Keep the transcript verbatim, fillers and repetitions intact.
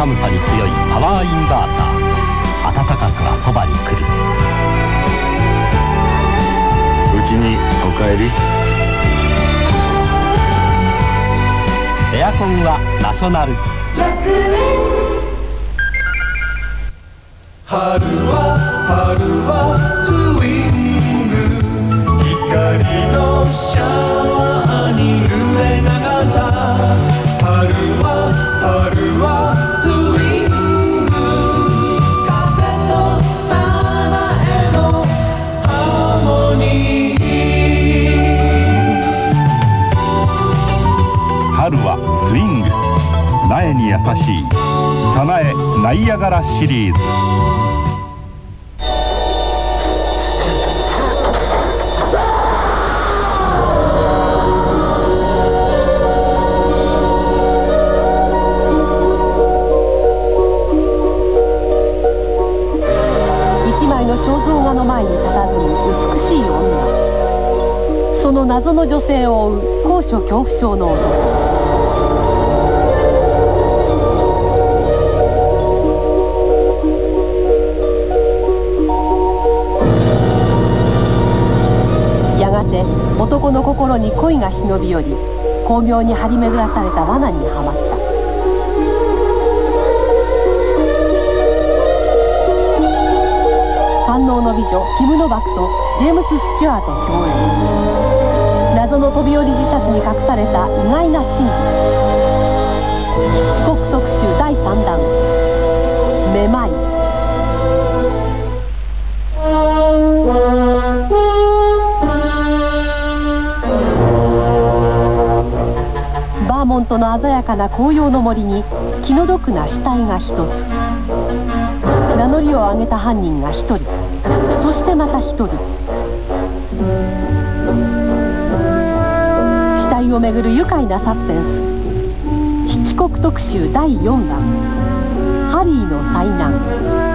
寒さに強いパワーインバーター。暖かさがそばに来る。 うちにお帰り。 エアコンはナショナル。 春は春はスイング、光のシャワーに濡れながら。春は春はスイング、風とさらへのハーモニー。 春はスイング、苗に優しいサナエナイアガラシリーズ。 一枚の肖像画の前に佇む美しい女。その謎の女性を追う高所恐怖症の男。やがて男の心に恋が忍び寄り、巧妙に張り巡らされた罠にはまった。官能の美女キム・ノバクとジェームス・スチュアート共演。謎の飛び降り自殺に隠された意外な真実。ヒッチコック特集だいさんだん、めまい。バーモントの鮮やかな紅葉の森に気の毒な死体が一つ。名乗りを上げた犯人が一人、そしてまた一人。死体をめぐる愉快なサスペンス。ヒッチコック特集だいよんだん、ハリーの災難。